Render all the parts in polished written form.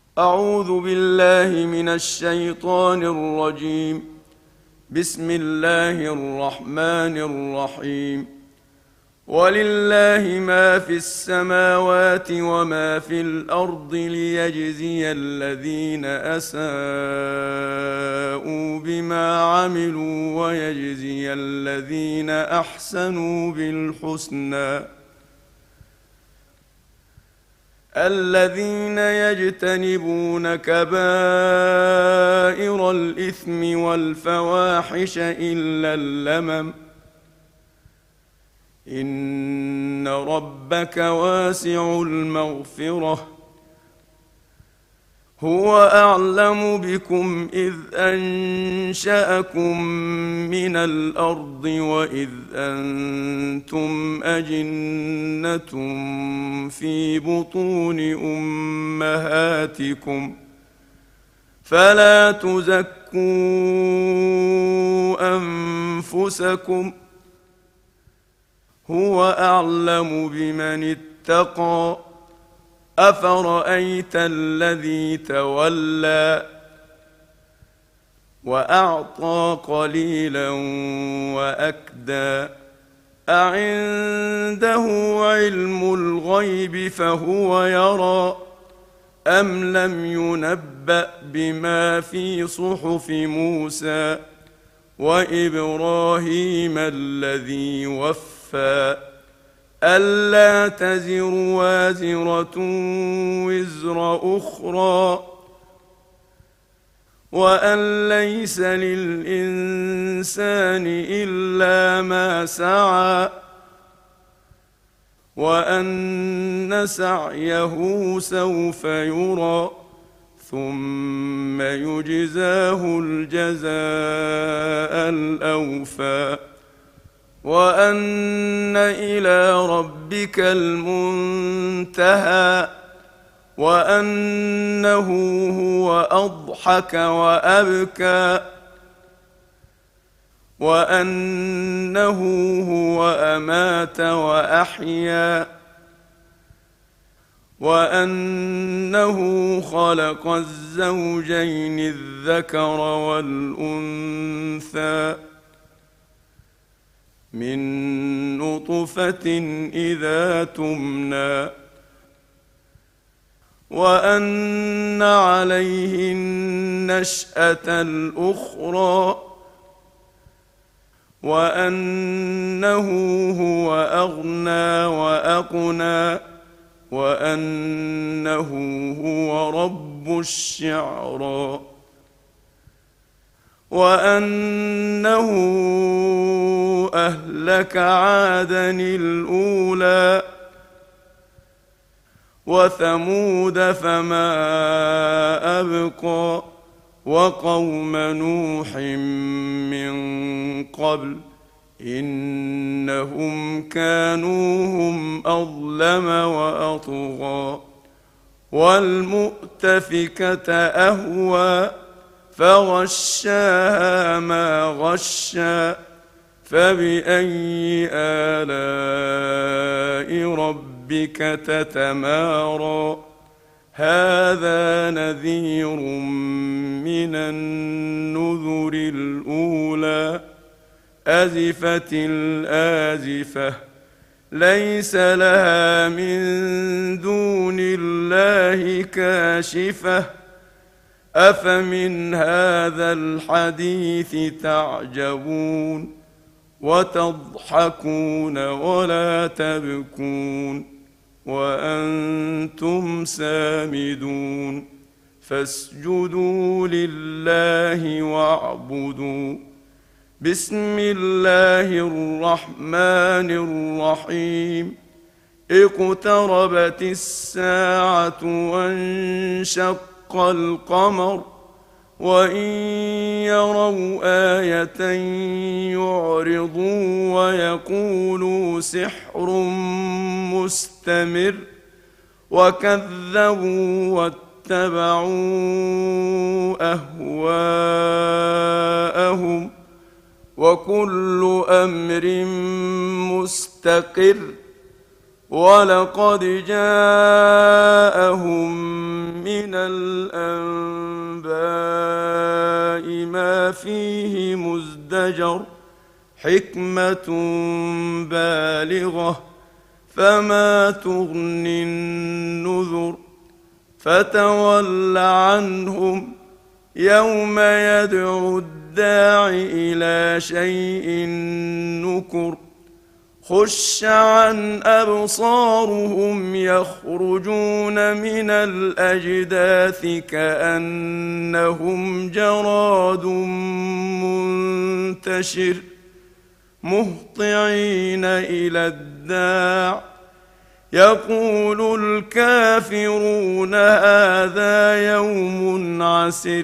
أعوذ بالله من الشيطان الرجيم. بسم الله الرحمن الرحيم. ولله ما في السماوات وما في الأرض ليجزي الذين أساءوا بما عملوا ويجزي الذين أحسنوا بالحسنى. الذين يجتنبون كبائر الإثم والفواحش إلا اللمم إن ربك واسع المغفرة هو أعلم بكم إذ أنشأكم من الأرض وإذ أنتم أجنة في بطون أمهاتكم فلا تزكوا أنفسكم هو أعلم بمن اتقى. أفرأيت الذي تولى وأعطى قليلا وأكدى أعنده علم الغيب فهو يرى أم لم ينبأ بما في صحف موسى وإبراهيم الذي وفى ألا تزر وازرة وزر أخرى وأن ليس للإنسان إلا ما سعى وأن سعيه سوف يرى ثم يجزاه الجزاء الأوفى وأن إلى ربك المنتهى وأنه هو أضحك وأبكى وأنه هو أمات وأحيا وأنه خلق الزوجين الذكر والأنثى من نطفة إذا تمنى وأن عليه النشأة الأخرى وأنه هو أغنى وأقنى وأنه هو رب الشعرى وأنه أهلك عادا الأولى وثمود فما أبقى وقوم نوح من قبل إنهم كانوا هم أظلم وأطغى والمؤتفكة أهوى فغشاها ما غشى فبأي آلاء ربك تتمارى هذا نذير من النذر الأولى أزفت الآزفة ليس لها من دون الله كاشفة أفمن هذا الحديث تعجبون وتضحكون ولا تبكون وأنتم سامدون فاسجدوا لله واعبدوا. بسم الله الرحمن الرحيم. اقتربت الساعة وانشق القمر وإن يروا آية يعرضوا ويقولوا سحر مستمر وكذبوا واتبعوا أهواءهم وكل أمر مستقر ولقد جاءهم من الأنباء ما فيه مزدجر حكمة بالغة فما تغني النذر فتول عنهم يوم يدعو الداع إلى شيء نكر خش عن أبصارهم يخرجون من الأجداث كأنهم جراد منتشر مهطعين إلى الداع يقول الكافرون هذا يوم عسر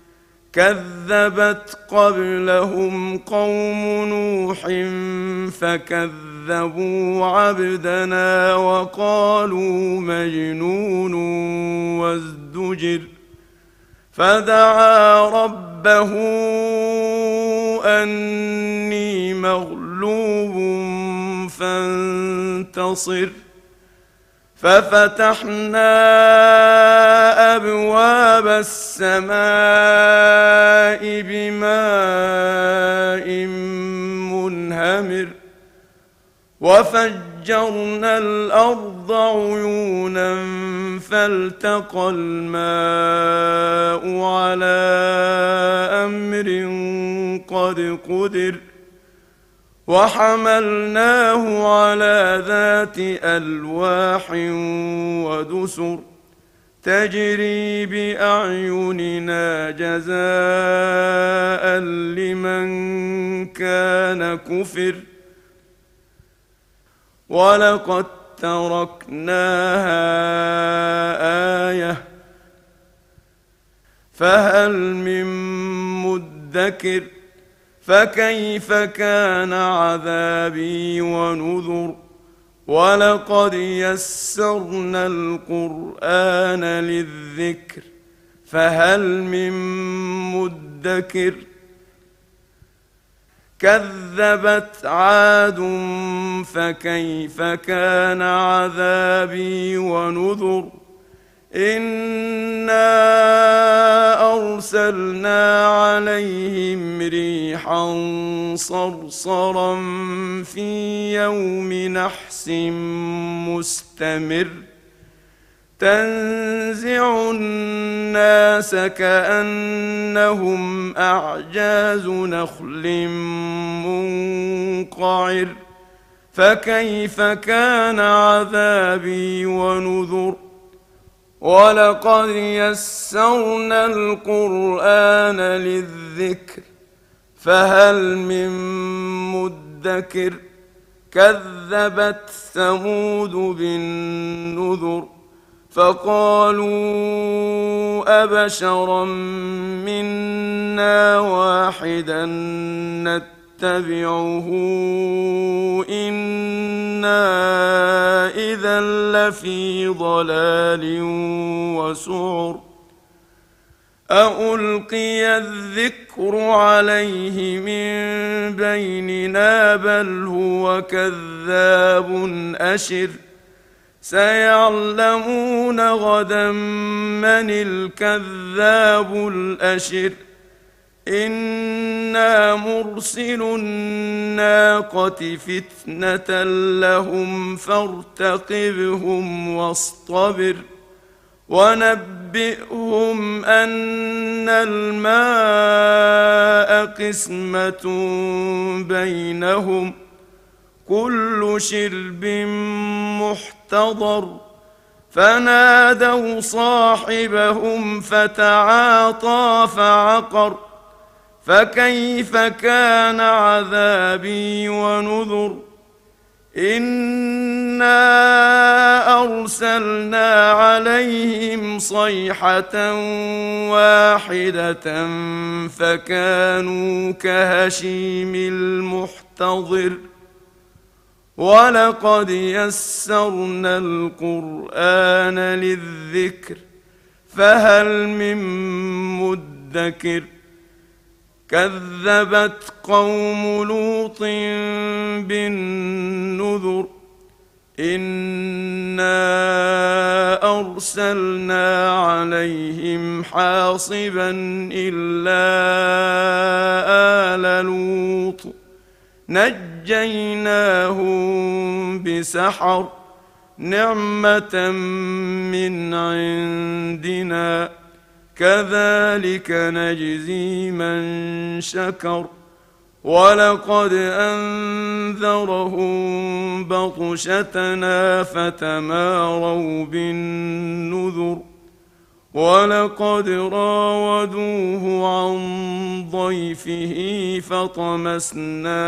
كذبت قبلهم قوم نوح فكذبوا عبدنا وقالوا مجنون وازدجر فدعا ربه أني مغلوب فانتصر ففتحنا أبواب السماء بماء منهمر وفجرنا الأرض عيونا فالتقى الماء على أمر قد قدر وحملناه على ذات ألواح ودسر تجري بأعيننا جزاء لمن كان كفر ولقد تركناها آية فهل من مدكر فكيف كان عذابي ونذر ولقد يسرنا القرآن للذكر فهل من مدكر كذبت عاد فكيف كان عذابي ونذر إنا أرسلنا عليهم ريحا صرصرا في يوم نحس مستمر تنزع الناس كأنهم أعجاز نخل منقعر فكيف كان عذابي ونذر ولقد يسرنا القرآن للذكر فهل من مدكر كذبت ثمود بالنذر فقالوا أبشرا منا واحدا نتبعه إنا إذا لفي ضلال وسعر أألقي الذكر عليه من بيننا بل هو كذاب أشر سيعلمون غدا من الكذاب الأشر إنا مرسل الناقة فتنة لهم فارتقبهم واصطبر ونبئهم أن الماء قسمة بينهم كل شرب محتضر فنادوا صاحبهم فتعاطى فعقر فكيف كان عذابي ونذر إنا أرسلنا عليهم صيحة واحدة فكانوا كهشيم المحتضر ولقد يسرنا القرآن للذكر فهل من مدكر كذبت قوم لوط بالنذر إنا أرسلنا عليهم حاصبا إلا آل لوط نجيناهم بسحر نعمة من عندنا كذلك نجزي من شكر ولقد أنذرهم بطشتنا فتماروا بالنذر ولقد راودوه عن ضيفه فطمسنا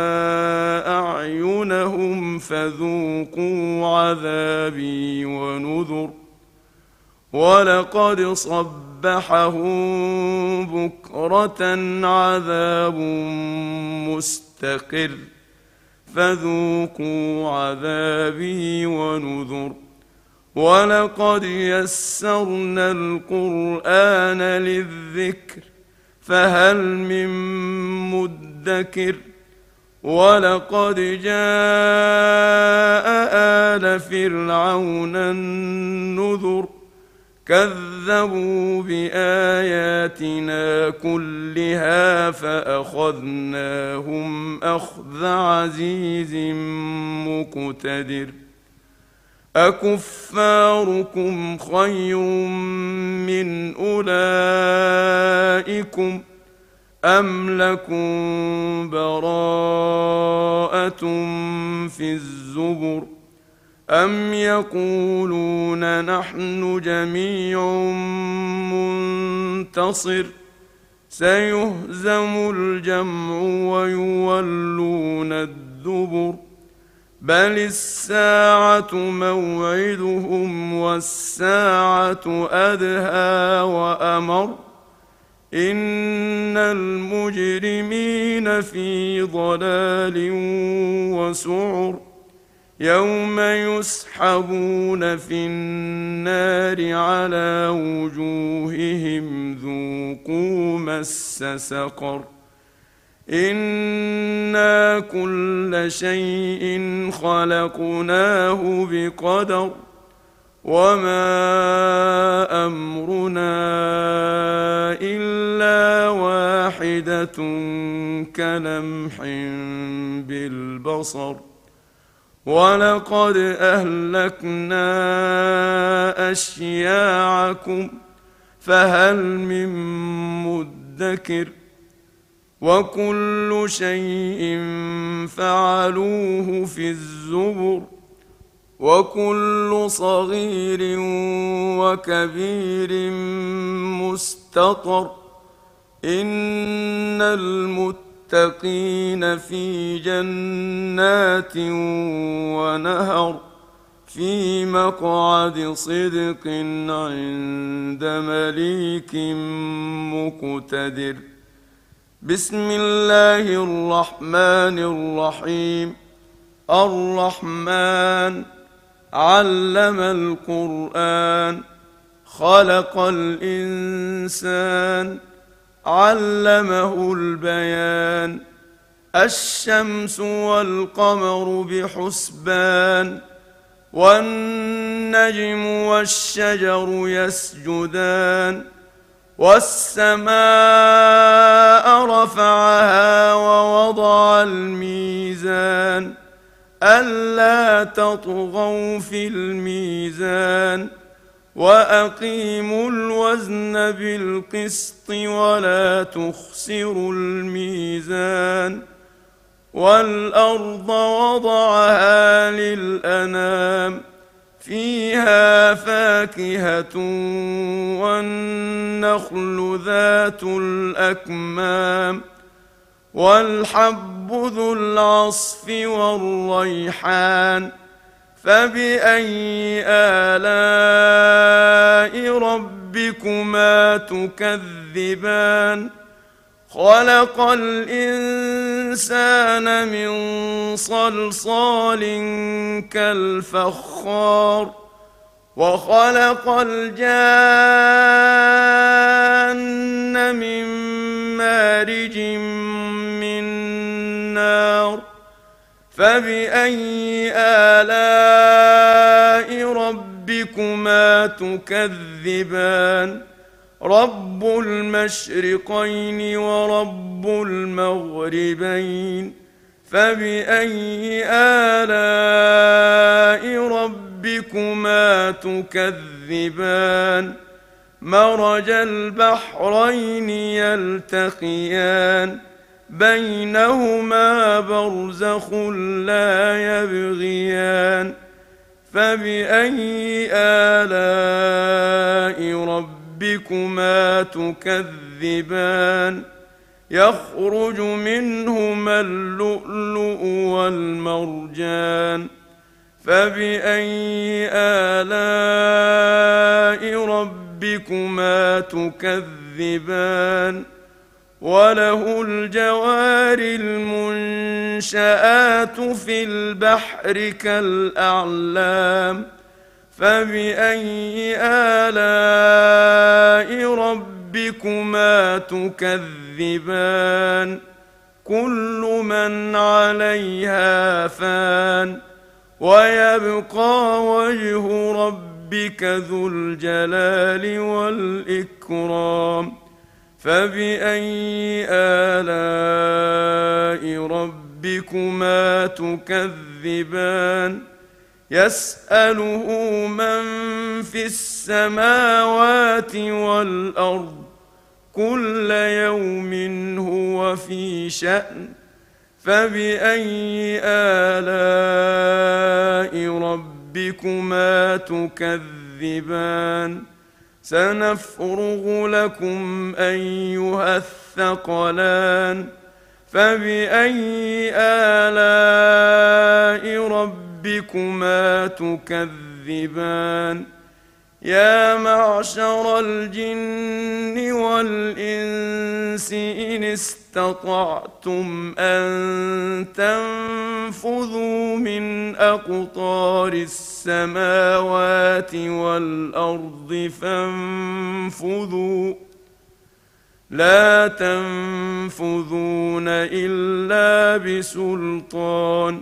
أعينهم فذوقوا عذابي ونذر ولقد صبحهم بكرة عذاب مستقر فذوقوا عذابي ونذر ولقد يسرنا القرآن للذكر فهل من مدكر ولقد جاء آل فرعون النذر كذبوا بآياتنا كلها فأخذناهم أخذ عزيز مقتدر أكفاركم خير من أولئكم أم لكم براءة في الزبر أم يقولون نحن جميع منتصر سيهزم الجمع ويولون الدبر بل الساعة موعدهم والساعة أدهى وأمر إن المجرمين في ضلال وسعر يوم يسحبون في النار على وجوههم ذوقوا مس سقر إنا كل شيء خلقناه بقدر وما أمرنا إلا واحدة كلمح بالبصر ولقد أهلكنا أشياعكم فهل من مدكر وكل شيء فعلوه في الزبر وكل صغير وكبير مستطر إن المتقين في جنات ونهر في مقعد صدق عند مليك مقتدر بسم الله الرحمن الرحيم الرحمن علم القرآن خلق الإنسان علمه البيان الشمس والقمر بحسبان والنجم والشجر يسجدان والسماء رفعها ووضع الميزان ألا تطغوا في الميزان وأقيموا الوزن بالقسط ولا تخسروا الميزان والأرض وضعها للأنام فيها فاكهة والنخل ذات الأكمام والحب ذو العصف والريحان فبأي آلاء ربكما تكذبان خلق الإنسان من صلصال كالفخار وخلق الجان من مارج من نار فبأي آلاء تكذبان رب المشرقين ورب المغربين فبأي آلاء ربكما تكذبان مرج البحرين يلتقيان بينهما برزخ لا يبغيان فبأي آلاء ربكما تكذبان يخرج منهما اللؤلؤ والمرجان فبأي آلاء ربكما تكذبان وله الجوار المنشآت في البحر كالأعلام فبأي آلاء ربكما تكذبان كل من عليها فان ويبقى وجه ربك ذو الجلال والإكرام فبأي آلاء ربكما تكذبان يسأله من في السماوات والأرض كل يوم هو في شأن فبأي آلاء ربكما تكذبان سنفرغ لكم أيها الثقلان فبأي آلاء ربكما تكذبان يا معشر الجن والإنس إن استطعتم أن تنفذوا من أقطار السماوات والأرض فانفذوا لا تنفذون إلا بسلطان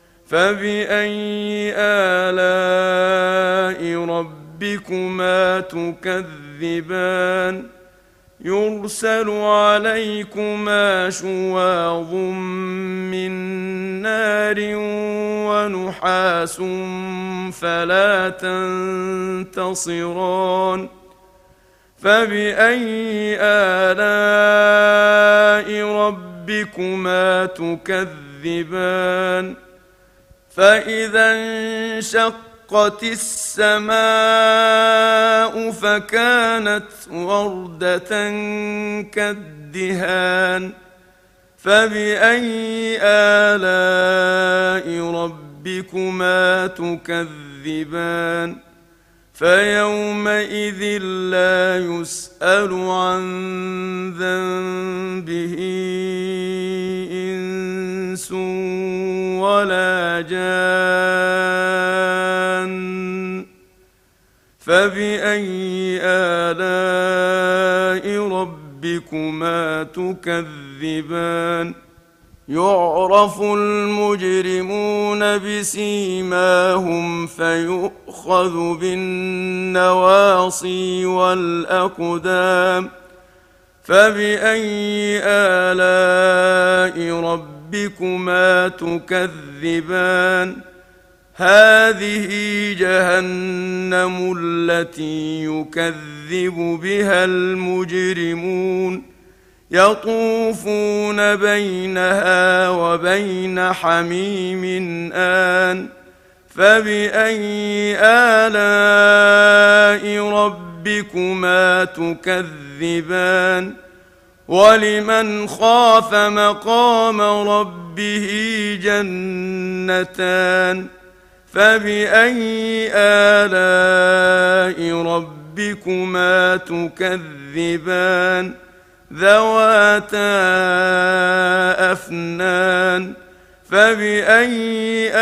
فبأي آلاء ربكما تكذبان يرسل عليكما شواظ من نار ونحاس فلا تنتصران فبأي آلاء ربكما تكذبان فإذا انشقت السماء فكانت وردة كالدهان فبأي آلاء ربكما تكذبان فيومئذ لا يسأل عن ذنبه إنس ولا جان فبأي آلاء ربكما تكذبان يعرف المجرمون بسيماهم فيؤخذ بالنواصي والأقدام فبأي آلاء ربكما تكذبان هذه جهنم التي يكذب بها المجرمون يطوفون بينها وبين حميم آن فبأي آلاء ربكما تكذبان ولمن خاف مقام ربه جنتان فبأي آلاء ربكما تكذبان ذواتا أفنان فبأي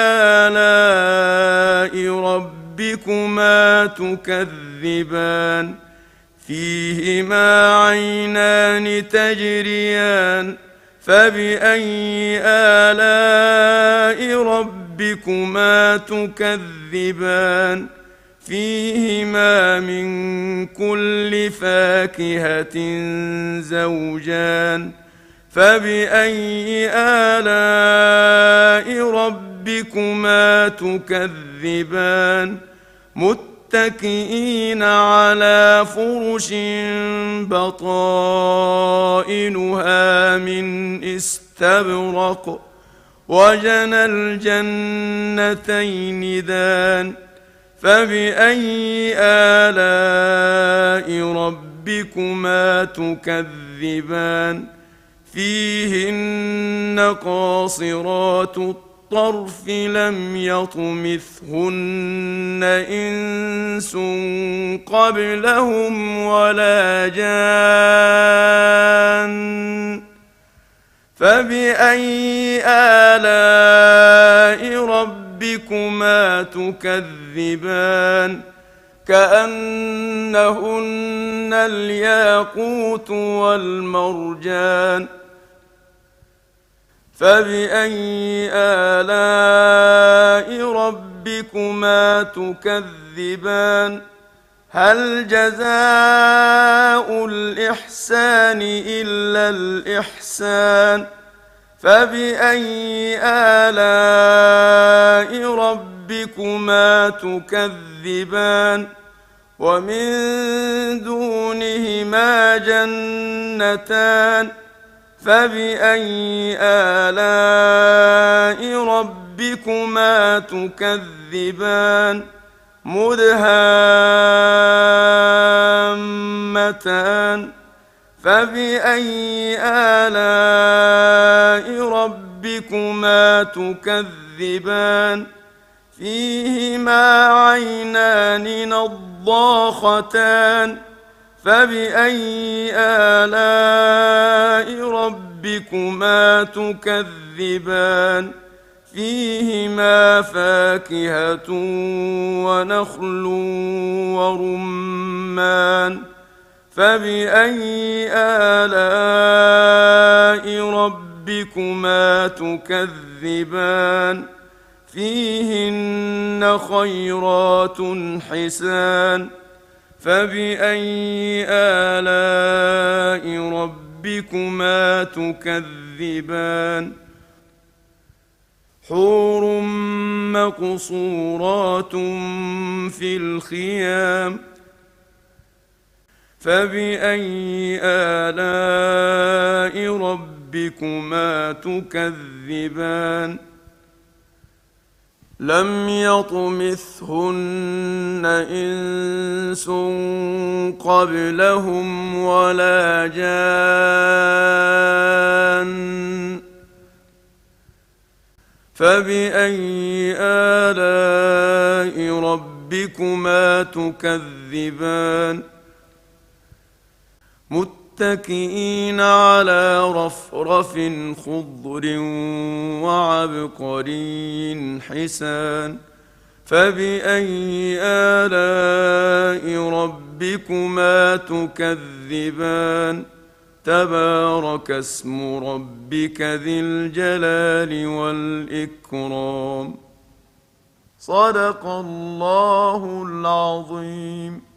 آلاء ربكما تكذبان فيهما عينان تجريان فبأي آلاء ربكما تكذبان فيهما من كل فاكهة زوجان فبأي آلاء ربكما تكذبان متكئين على فرش بطائنها من استبرق وجنى الجنتين دان فبأي آلاء ربكما تكذبان فيهن قاصرات الطرف لم يطمثهن إنس قبلهم ولا جان فبأي آلاء ربكما تكذبان كأنهن الياقوت والمرجان فبأي آلاء ربكما تكذبان هل جزاء الإحسان إلا الإحسان فبأي آلاء ربكما تكذبان ومن دونهما جنتان فبأي آلاء ربكما تكذبان مدهامتان فبأي آلاء ربكما تكذبان فيهما عينان نضاختان فبأي آلاء ربكما تكذبان فيهما فاكهة ونخل ورمان فبأي آلاء ربكما تكذبان فيهن خيرات حسان فبأي آلاء ربكما تكذبان حور مقصورات في الخيام فبأي آلاء ربكما تكذبان لم يطمثهن إنس قبلهم ولا جان فبأي آلاء ربكما تكذبان متكئين على رفرف خضر وعبقري حسان فبأي آلاء ربكما تكذبان تبارك اسم ربك ذي الجلال والإكرام صدق الله العظيم.